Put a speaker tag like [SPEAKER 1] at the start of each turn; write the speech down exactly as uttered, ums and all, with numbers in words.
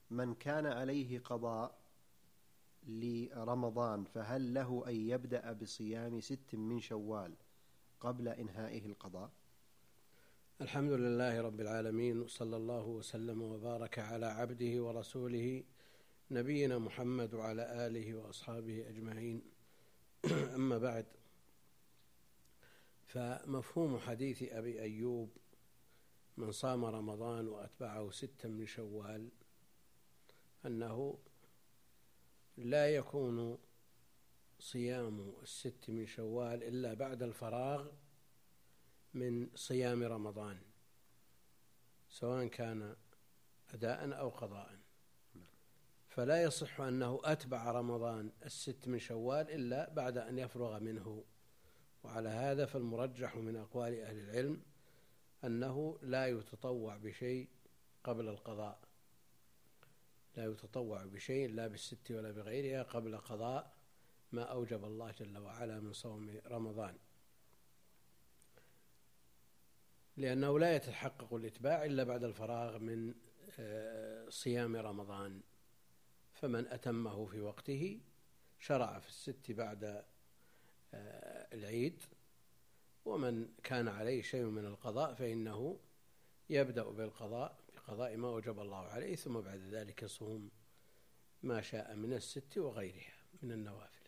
[SPEAKER 1] من كان عليه قضاء لرمضان فهل له أن يبدأ بصيام ست من شوال قبل إنهائه القضاء؟
[SPEAKER 2] الحمد لله رب العالمين، وصلى الله وسلم وبارك على عبده ورسوله نبينا محمد وعلى آله وأصحابه أجمعين. أما بعد، فمفهوم حديث أبي أيوب من صام رمضان وأتبعه ستا من شوال أنه لا يكون صيام الست من شوال إلا بعد الفراغ من صيام رمضان، سواء كان أداء أو قضاء، فلا يصح أنه أتبع رمضان الست من شوال إلا بعد أن يفرغ منه. وعلى هذا فالمرجح من أقوال أهل العلم أنه لا يتطوع بشيء قبل القضاء، لا يتطوع بشيء لا بالست ولا بغيرها قبل قضاء ما أوجب الله جل وعلا من صوم رمضان، لأنه لا يتحقق الإتباع إلا بعد الفراغ من صيام رمضان. فمن أتمه في وقته شرع في الست بعد العيد، ومن كان عليه شيء من القضاء فإنه يبدأ بالقضاء بقضاء ما وجب الله عليه، ثم بعد ذلك يصوم ما شاء من الست وغيرها من النوافل.